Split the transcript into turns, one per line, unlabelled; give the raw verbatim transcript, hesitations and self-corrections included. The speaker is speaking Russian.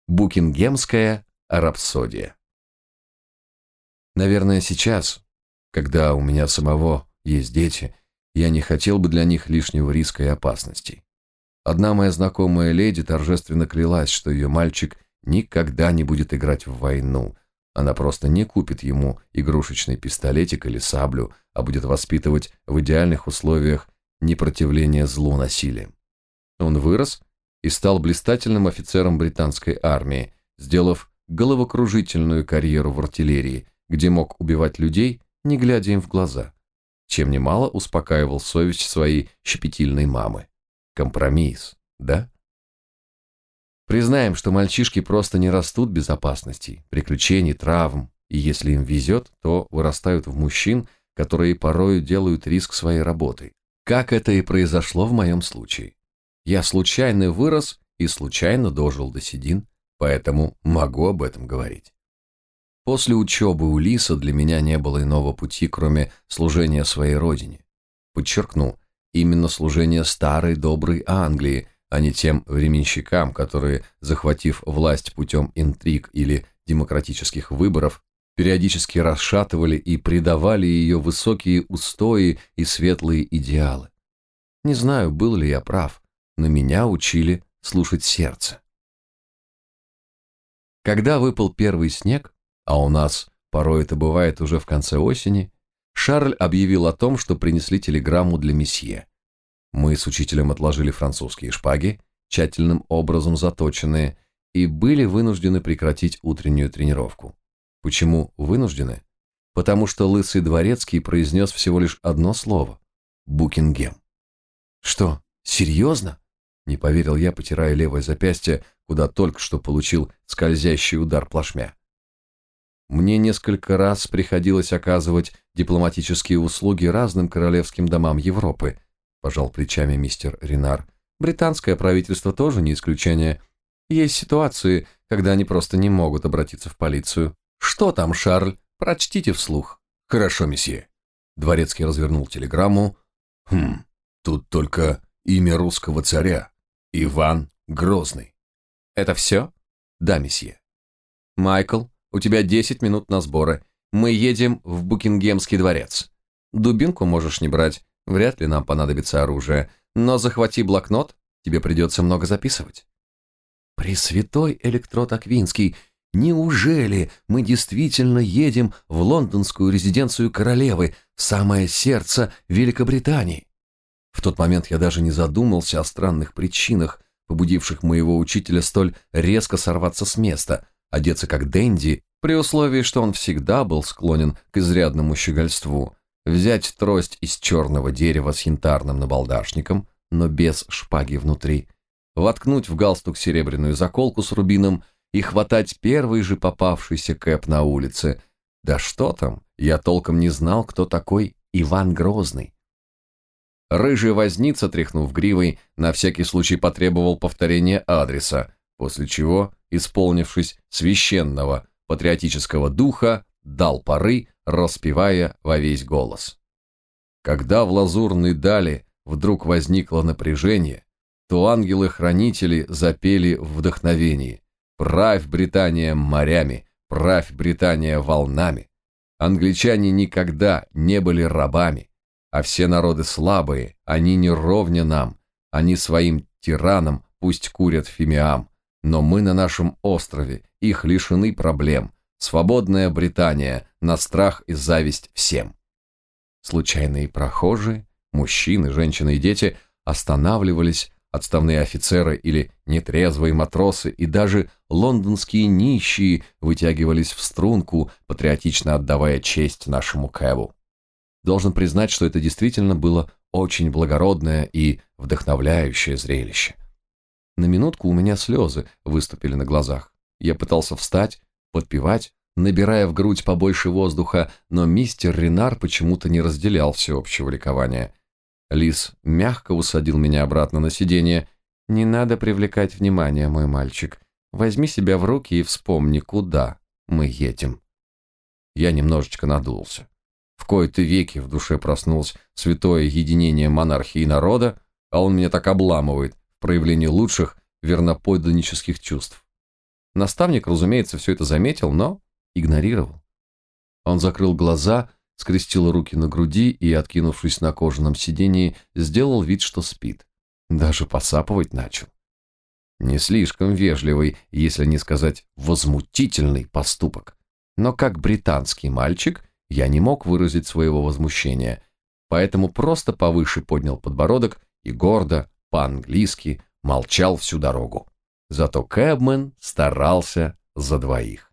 Букингемская рапсодия. Наверное, сейчас, когда у меня самого есть дети, я не хотел бы для них лишнего риска и опасностей. Одна моя знакомая леди торжественно клялась, что ее мальчик никогда не будет играть в войну. Она просто не купит ему игрушечный пистолетик или саблю, а будет воспитывать в идеальных условиях непротивления злу насилием. Он вырос и стал блистательным офицером британской армии, сделав головокружительную карьеру в артиллерии, где мог убивать людей, не глядя им в глаза, чем немало успокаивал совесть своей щепетильной мамы. Компромисс, да? Признаем, что мальчишки просто не растут без опасностей, приключений, травм, и если им везет, то вырастают в мужчин, которые порою делают риск своей работой. Как это и произошло в моем случае. Я случайно вырос и случайно дожил до седин, поэтому могу об этом говорить. После учебы у Лиса для меня не было иного пути, кроме служения своей родине. Подчеркну, именно служение старой доброй Англии, а не тем временщикам, которые, захватив власть путем интриг или демократических выборов, периодически расшатывали и предавали ее высокие устои и светлые идеалы. Не знаю, был ли я прав, но меня учили слушать сердце. Когда выпал первый снег, а у нас порой это бывает уже в конце осени, Шарль объявил о том, что принесли телеграмму для месье. Мы с учителем отложили французские шпаги, тщательным образом заточенные, и были вынуждены прекратить утреннюю тренировку. Почему вынуждены? Потому что лысый дворецкий произнес всего лишь одно слово – Букингем. Что, серьезно? Не поверил я, потирая левое запястье, куда только что получил скользящий удар плашмя. Мне несколько раз приходилось оказывать дипломатические услуги разным королевским домам Европы, пожал плечами мистер Ренар. Британское правительство тоже не исключение. Есть ситуации, когда они просто не могут обратиться в полицию. Что там, Шарль? Прочтите вслух. Хорошо, месье. Дворецкий развернул телеграмму. Хм, тут только имя русского царя. Иван Грозный. Это все? Да, месье. Майкл, у тебя десять минут на сборы. Мы едем в Букингемский дворец. Дубинку можешь не брать, вряд ли нам понадобится оружие, но захвати блокнот, тебе придется много записывать. Пресвятой Электрот Аквинский, неужели мы действительно едем в лондонскую резиденцию королевы, в самое сердце Великобритании? В тот момент я даже не задумался о странных причинах, побудивших моего учителя столь резко сорваться с места, одеться как денди, при условии, что он всегда был склонен к изрядному щегольству, взять трость из черного дерева с янтарным набалдашником, но без шпаги внутри, воткнуть в галстук серебряную заколку с рубином и хватать первый же попавшийся кэп на улице. Да что там, я толком не знал, кто такой Иван Грозный. Рыжий возница, тряхнув гривой, на всякий случай потребовал повторения адреса, после чего, исполнившись священного патриотического духа, дал поры, распевая во весь голос. Когда в лазурной дали вдруг возникло напряжение, то ангелы-хранители запели в вдохновении: «Правь, Британия, морями, правь, Британия, волнами». Англичане никогда не были рабами, а все народы слабые, они не ровня нам, они своим тиранам пусть курят фимиам, но мы на нашем острове, их лишены проблем. Свободная Британия, на страх и зависть всем. Случайные прохожие, мужчины, женщины и дети останавливались, отставные офицеры или нетрезвые матросы и даже лондонские нищие вытягивались в струнку, патриотично отдавая честь нашему Кэбу. Должен признать, что это действительно было очень благородное и вдохновляющее зрелище. На минутку у меня слезы выступили на глазах. Я пытался встать, подпевать, набирая в грудь побольше воздуха, но мистер Ренар почему-то не разделял всеобщего ликования. Лис мягко усадил меня обратно на сиденье. «Не надо привлекать внимание, мой мальчик. Возьми себя в руки и вспомни, куда мы едем». Я немножечко надулся. В кои-то веки в душе проснулось святое единение монархии и народа, а он меня так обламывает в проявлении лучших верноподданнических чувств. Наставник, разумеется, все это заметил, но игнорировал. Он закрыл глаза, скрестил руки на груди и, откинувшись на кожаном сиденье, сделал вид, что спит. Даже посапывать начал. Не слишком вежливый, если не сказать возмутительный поступок. Но как британский мальчик я не мог выразить своего возмущения, поэтому просто повыше поднял подбородок и гордо, по-английски, молчал всю дорогу. Зато кэбмен старался за двоих.